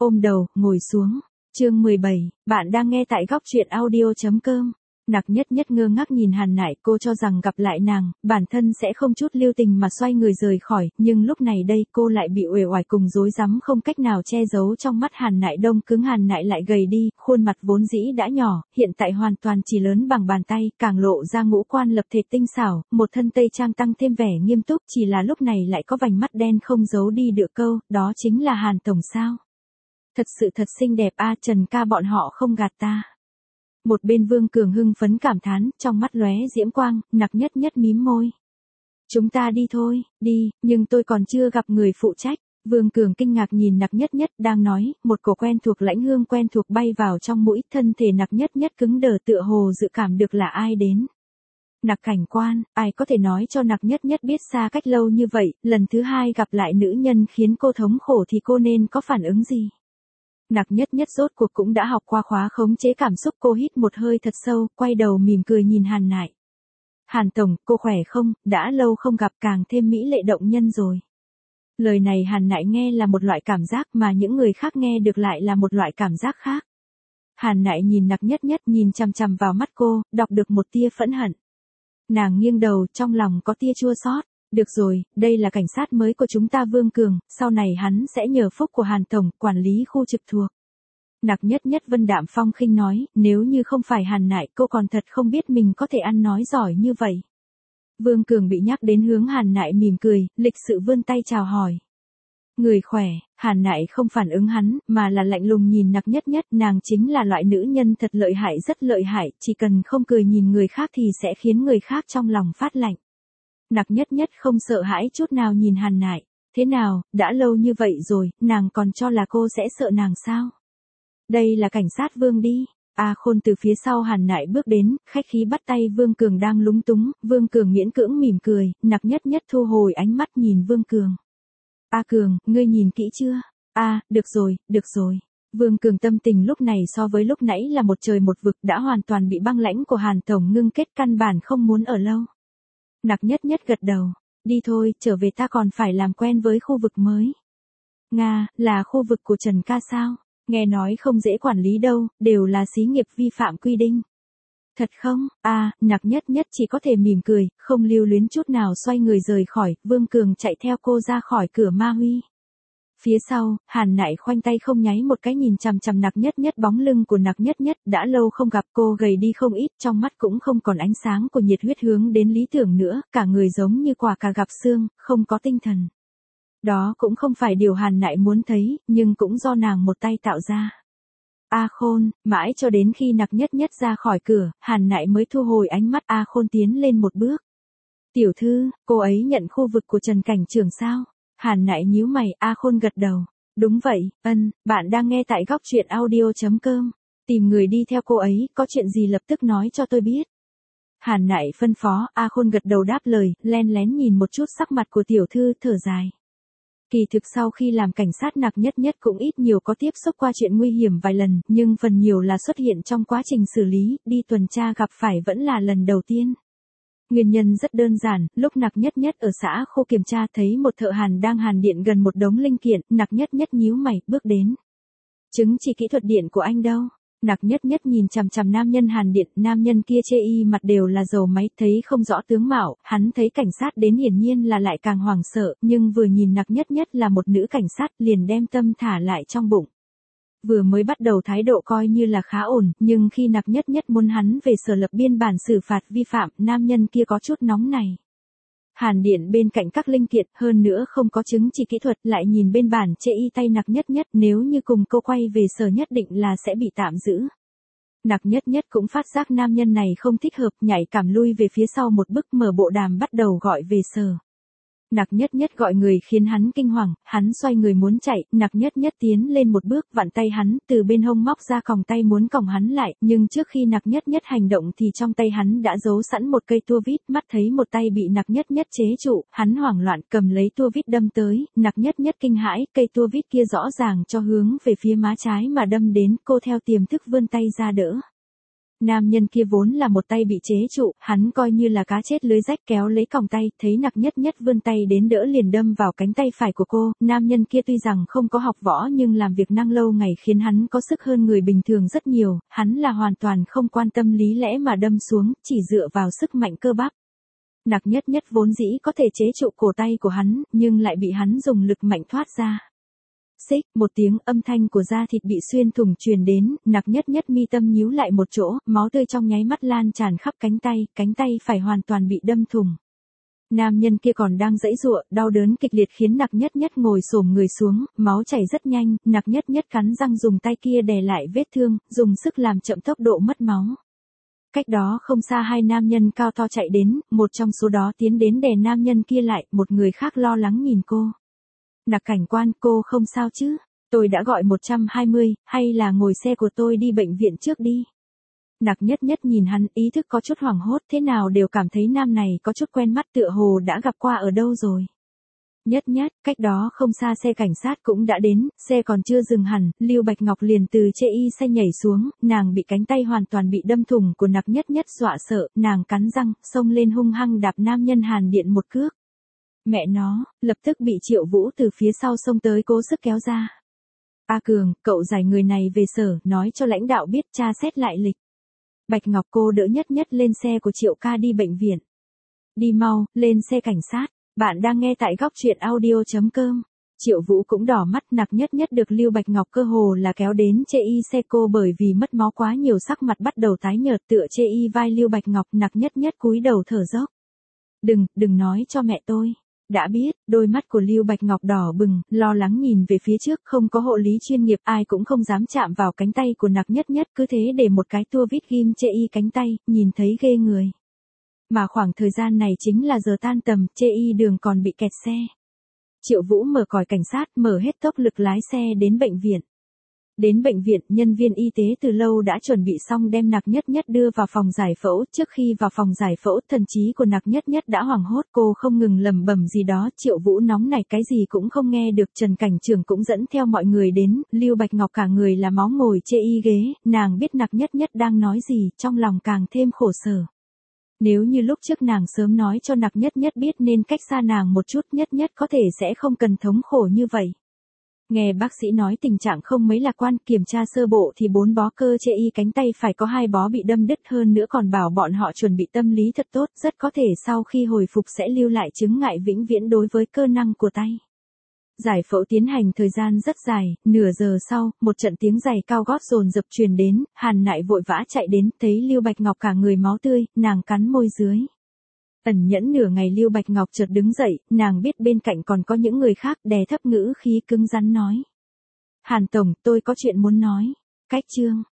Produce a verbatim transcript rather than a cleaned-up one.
ôm đầu, ngồi xuống. Chương mười bảy, bạn đang nghe tại góc truyện audio.com. Nặc Nhất Nhất ngơ ngác nhìn Hàn Nại, cô cho rằng gặp lại nàng, bản thân sẽ không chút lưu tình mà xoay người rời khỏi, nhưng lúc này đây cô lại bị uể oải cùng rối rắm không cách nào che giấu trong mắt Hàn Nại đông cứng. Hàn Nại lại gầy đi, khuôn mặt vốn dĩ đã nhỏ, hiện tại hoàn toàn chỉ lớn bằng bàn tay, càng lộ ra ngũ quan lập thể tinh xảo, một thân tây trang tăng thêm vẻ nghiêm túc, chỉ là lúc này lại có vành mắt đen không giấu đi được câu, đó chính là Hàn tổng sao? Thật sự thật xinh đẹp a, Trần ca bọn họ không gạt ta. Một bên Vương Cường hưng phấn cảm thán, trong mắt lóe diễm quang, Nặc Nhất Nhất mím môi. Chúng ta đi thôi, đi, nhưng tôi còn chưa gặp người phụ trách. Vương Cường kinh ngạc nhìn Nặc Nhất Nhất, đang nói, một cổ quen thuộc lãnh hương quen thuộc bay vào trong mũi, thân thể Nặc Nhất Nhất cứng đờ tựa hồ dự cảm được là ai đến. Nặc cảnh quan, ai có thể nói cho Nặc Nhất Nhất biết xa cách lâu như vậy, lần thứ hai gặp lại nữ nhân khiến cô thống khổ thì cô nên có phản ứng gì? Nặc Nhất Nhất rốt cuộc cũng đã học qua khóa khống chế cảm xúc, cô hít một hơi thật sâu, quay đầu mỉm cười nhìn Hàn Nại. Hàn tổng, cô khỏe không, đã lâu không gặp, càng thêm mỹ lệ động nhân rồi. Lời này Hàn Nại nghe là một loại cảm giác mà những người khác nghe được lại là một loại cảm giác khác. Hàn Nại nhìn Nặc Nhất Nhất, nhìn chằm chằm vào mắt cô, đọc được một tia phẫn hận. Nàng nghiêng đầu, trong lòng có tia chua xót. Được rồi, đây là cảnh sát mới của chúng ta Vương Cường, sau này hắn sẽ nhờ phúc của Hàn tổng, quản lý khu trực thuộc. Nặc Nhất Nhất vân đạm phong khinh nói, nếu như không phải Hàn Nại, cô còn thật không biết mình có thể ăn nói giỏi như vậy. Vương Cường bị nhắc đến hướng Hàn Nại mỉm cười, lịch sự vươn tay chào hỏi. Người khỏe, Hàn Nại không phản ứng hắn, mà là lạnh lùng nhìn Nặc Nhất Nhất, nàng chính là loại nữ nhân thật lợi hại, rất lợi hại, chỉ cần không cười nhìn người khác thì sẽ khiến người khác trong lòng phát lạnh. Nặc Nhất Nhất không sợ hãi chút nào nhìn Hàn Nại. Thế nào, đã lâu như vậy rồi, nàng còn cho là cô sẽ sợ nàng sao? Đây là cảnh sát Vương đi. A Khôn từ phía sau Hàn Nại bước đến, khách khí bắt tay Vương Cường đang lúng túng, Vương Cường miễn cưỡng mỉm cười, Nặc Nhất Nhất thu hồi ánh mắt nhìn Vương Cường. A Cường, ngươi nhìn kỹ chưa? A, được rồi, được rồi. Vương Cường tâm tình lúc này so với lúc nãy là một trời một vực, đã hoàn toàn bị băng lãnh của Hàn tổng ngưng kết, căn bản không muốn ở lâu. Nặc Nhất Nhất gật đầu. Đi thôi, trở về ta còn phải làm quen với khu vực mới. Nga, là khu vực của Trần ca sao? Nghe nói không dễ quản lý đâu, đều là xí nghiệp vi phạm quy định. Thật không? À, Nặc Nhất Nhất chỉ có thể mỉm cười, không lưu luyến chút nào xoay người rời khỏi, Vương Cường chạy theo cô ra khỏi cửa Ma Huy. Phía sau, Hàn Nại khoanh tay không nháy một cái nhìn chằm chằm Nặc Nhất Nhất, bóng lưng của Nặc Nhất Nhất đã lâu không gặp, cô gầy đi không ít, trong mắt cũng không còn ánh sáng của nhiệt huyết hướng đến lý tưởng nữa, cả người giống như quả cà gặp xương, không có tinh thần. Đó cũng không phải điều Hàn Nại muốn thấy, nhưng cũng do nàng một tay tạo ra. A Khôn, mãi cho đến khi Nặc Nhất Nhất ra khỏi cửa, Hàn Nại mới thu hồi ánh mắt. A Khôn tiến lên một bước. Tiểu thư, cô ấy nhận khu vực của Trần cảnh trưởng sao? Hàn Nại nhíu mày, A Khôn gật đầu. Đúng vậy, ân, bạn đang nghe tại góc truyện audio.com. Tìm người đi theo cô ấy, có chuyện gì lập tức nói cho tôi biết. Hàn Nại phân phó, A Khôn gật đầu đáp lời, len lén nhìn một chút sắc mặt của tiểu thư, thở dài. Kỳ thực sau khi làm cảnh sát Nặc Nhất Nhất cũng ít nhiều có tiếp xúc qua chuyện nguy hiểm vài lần, nhưng phần nhiều là xuất hiện trong quá trình xử lý, đi tuần tra gặp phải vẫn là lần đầu tiên. Nguyên nhân rất đơn giản, lúc Nặc Nhất Nhất ở xã khu kiểm tra thấy một thợ hàn đang hàn điện gần một đống linh kiện, Nặc Nhất Nhất nhíu mày, bước đến. Chứng chỉ kỹ thuật điện của anh đâu? Nặc Nhất Nhất nhìn chằm chằm nam nhân hàn điện, nam nhân kia chê y mặt đều là dầu máy, thấy không rõ tướng mạo, hắn thấy cảnh sát đến hiển nhiên là lại càng hoảng sợ, nhưng vừa nhìn Nặc Nhất Nhất là một nữ cảnh sát, liền đem tâm thả lại trong bụng. Vừa mới bắt đầu thái độ coi như là khá ổn, nhưng khi Nặc Nhất Nhất muốn hắn về sở lập biên bản xử phạt vi phạm, nam nhân kia có chút nóng này. Hàn điện bên cạnh các linh kiện, hơn nữa không có chứng chỉ kỹ thuật, lại nhìn bên bản chê y tay Nặc Nhất Nhất, nếu như cùng cô quay về sở nhất định là sẽ bị tạm giữ. Nặc Nhất Nhất cũng phát giác nam nhân này không thích hợp, nhảy cảm lui về phía sau một bước, mở bộ đàm bắt đầu gọi về sở. Nặc Nhất Nhất gọi người khiến hắn kinh hoàng, hắn xoay người muốn chạy, Nặc Nhất Nhất tiến lên một bước, vặn tay hắn, từ bên hông móc ra còng tay muốn còng hắn lại, nhưng trước khi Nặc Nhất Nhất hành động thì trong tay hắn đã giấu sẵn một cây tua vít, mắt thấy một tay bị Nặc Nhất Nhất chế trụ, hắn hoảng loạn cầm lấy tua vít đâm tới, Nặc Nhất Nhất kinh hãi, cây tua vít kia rõ ràng cho hướng về phía má trái mà đâm đến, cô theo tiềm thức vươn tay ra đỡ. Nam nhân kia vốn là một tay bị chế trụ, hắn coi như là cá chết lưới rách kéo lấy còng tay, thấy Nặc Nhất Nhất vươn tay đến đỡ liền đâm vào cánh tay phải của cô, nam nhân kia tuy rằng không có học võ nhưng làm việc năng lâu ngày khiến hắn có sức hơn người bình thường rất nhiều, hắn là hoàn toàn không quan tâm lý lẽ mà đâm xuống, chỉ dựa vào sức mạnh cơ bắp. Nặc Nhất Nhất vốn dĩ có thể chế trụ cổ tay của hắn, nhưng lại bị hắn dùng lực mạnh thoát ra. Xích, một tiếng âm thanh của da thịt bị xuyên thủng truyền đến, Nặc Nhất Nhất mi tâm nhíu lại một chỗ, máu tươi trong nháy mắt lan tràn khắp cánh tay, cánh tay phải hoàn toàn bị đâm thủng. Nam nhân kia còn đang giãy giụa, đau đớn kịch liệt khiến Nặc Nhất Nhất ngồi xổm người xuống, máu chảy rất nhanh, Nặc Nhất Nhất cắn răng dùng tay kia đè lại vết thương, dùng sức làm chậm tốc độ mất máu. Cách đó không xa hai nam nhân cao to chạy đến, một trong số đó tiến đến đè nam nhân kia lại, một người khác lo lắng nhìn cô. Nặc cảnh quan, cô không sao chứ? Tôi đã gọi một trăm hai mươi, hay là ngồi xe của tôi đi bệnh viện trước đi? Nặc Nhất Nhất nhìn hắn, ý thức có chút hoảng hốt, thế nào đều cảm thấy nam này có chút quen mắt, tựa hồ đã gặp qua ở đâu rồi. Nhất Nhất, cách đó không xa xe cảnh sát cũng đã đến, xe còn chưa dừng hẳn, Lưu Bạch Ngọc liền từ chê y xe nhảy xuống, nàng bị cánh tay hoàn toàn bị đâm thủng của Nặc Nhất Nhất dọa sợ, nàng cắn răng, xông lên hung hăng đạp nam nhân Hàn Điện một cước. Mẹ nó, lập tức bị Triệu Vũ từ phía sau xông tới cố sức kéo ra. A Cường, cậu giải người này về sở, nói cho lãnh đạo biết tra xét lại lịch. Bạch Ngọc cô đỡ Nhất Nhất lên xe của Triệu ca đi bệnh viện. Đi mau, lên xe cảnh sát. Bạn đang nghe tại góc truyện audio chấm com. Triệu Vũ cũng đỏ mắt, Nặc Nhất Nhất được Lưu Bạch Ngọc cơ hồ là kéo đến chê y xe cô bởi vì mất máu quá nhiều, sắc mặt bắt đầu tái nhợt, tựa chê y vai Lưu Bạch Ngọc, Nặc Nhất Nhất cúi đầu thở dốc. Đừng, đừng nói cho mẹ tôi. Đã biết, đôi mắt của Lưu Bạch Ngọc đỏ bừng, lo lắng nhìn về phía trước, không có hộ lý chuyên nghiệp, ai cũng không dám chạm vào cánh tay của Nặc Nhất Nhất, cứ thế để một cái tua vít ghim chê y cánh tay, nhìn thấy ghê người. Mà khoảng thời gian này chính là giờ tan tầm, chê y đường còn bị kẹt xe. Triệu Vũ mở còi cảnh sát, mở hết tốc lực lái xe đến bệnh viện. Đến bệnh viện, nhân viên y tế từ lâu đã chuẩn bị xong đem Nặc Nhất Nhất đưa vào phòng giải phẫu. Trước khi vào phòng giải phẫu, thần trí của Nặc Nhất Nhất đã hoảng hốt, cô không ngừng lẩm bẩm gì đó, Triệu Vũ nóng này cái gì cũng không nghe được, Trần Cảnh Trưởng cũng dẫn theo mọi người đến, Lưu Bạch Ngọc cả người là máu ngồi chê y ghế, nàng biết Nặc Nhất Nhất đang nói gì, trong lòng càng thêm khổ sở. Nếu như lúc trước nàng sớm nói cho Nặc Nhất Nhất biết nên cách xa nàng một chút, Nhất Nhất có thể sẽ không cần thống khổ như vậy. Nghe bác sĩ nói tình trạng không mấy lạc quan, kiểm tra sơ bộ thì bốn bó cơ chê y cánh tay phải có hai bó bị đâm đứt, hơn nữa còn bảo bọn họ chuẩn bị tâm lý thật tốt, rất có thể sau khi hồi phục sẽ lưu lại chứng ngại vĩnh viễn đối với cơ năng của tay. Giải phẫu tiến hành thời gian rất dài, nửa giờ sau, một trận tiếng giày cao gót dồn dập truyền đến, Hàn Nại vội vã chạy đến, thấy Lưu Bạch Ngọc cả người máu tươi, nàng cắn môi dưới. Ẩn nhẫn nửa ngày Lưu Bạch Ngọc chợt đứng dậy, nàng biết bên cạnh còn có những người khác, đè thấp ngữ khí cứng rắn nói. Hàn Tổng, tôi có chuyện muốn nói. Cách chương,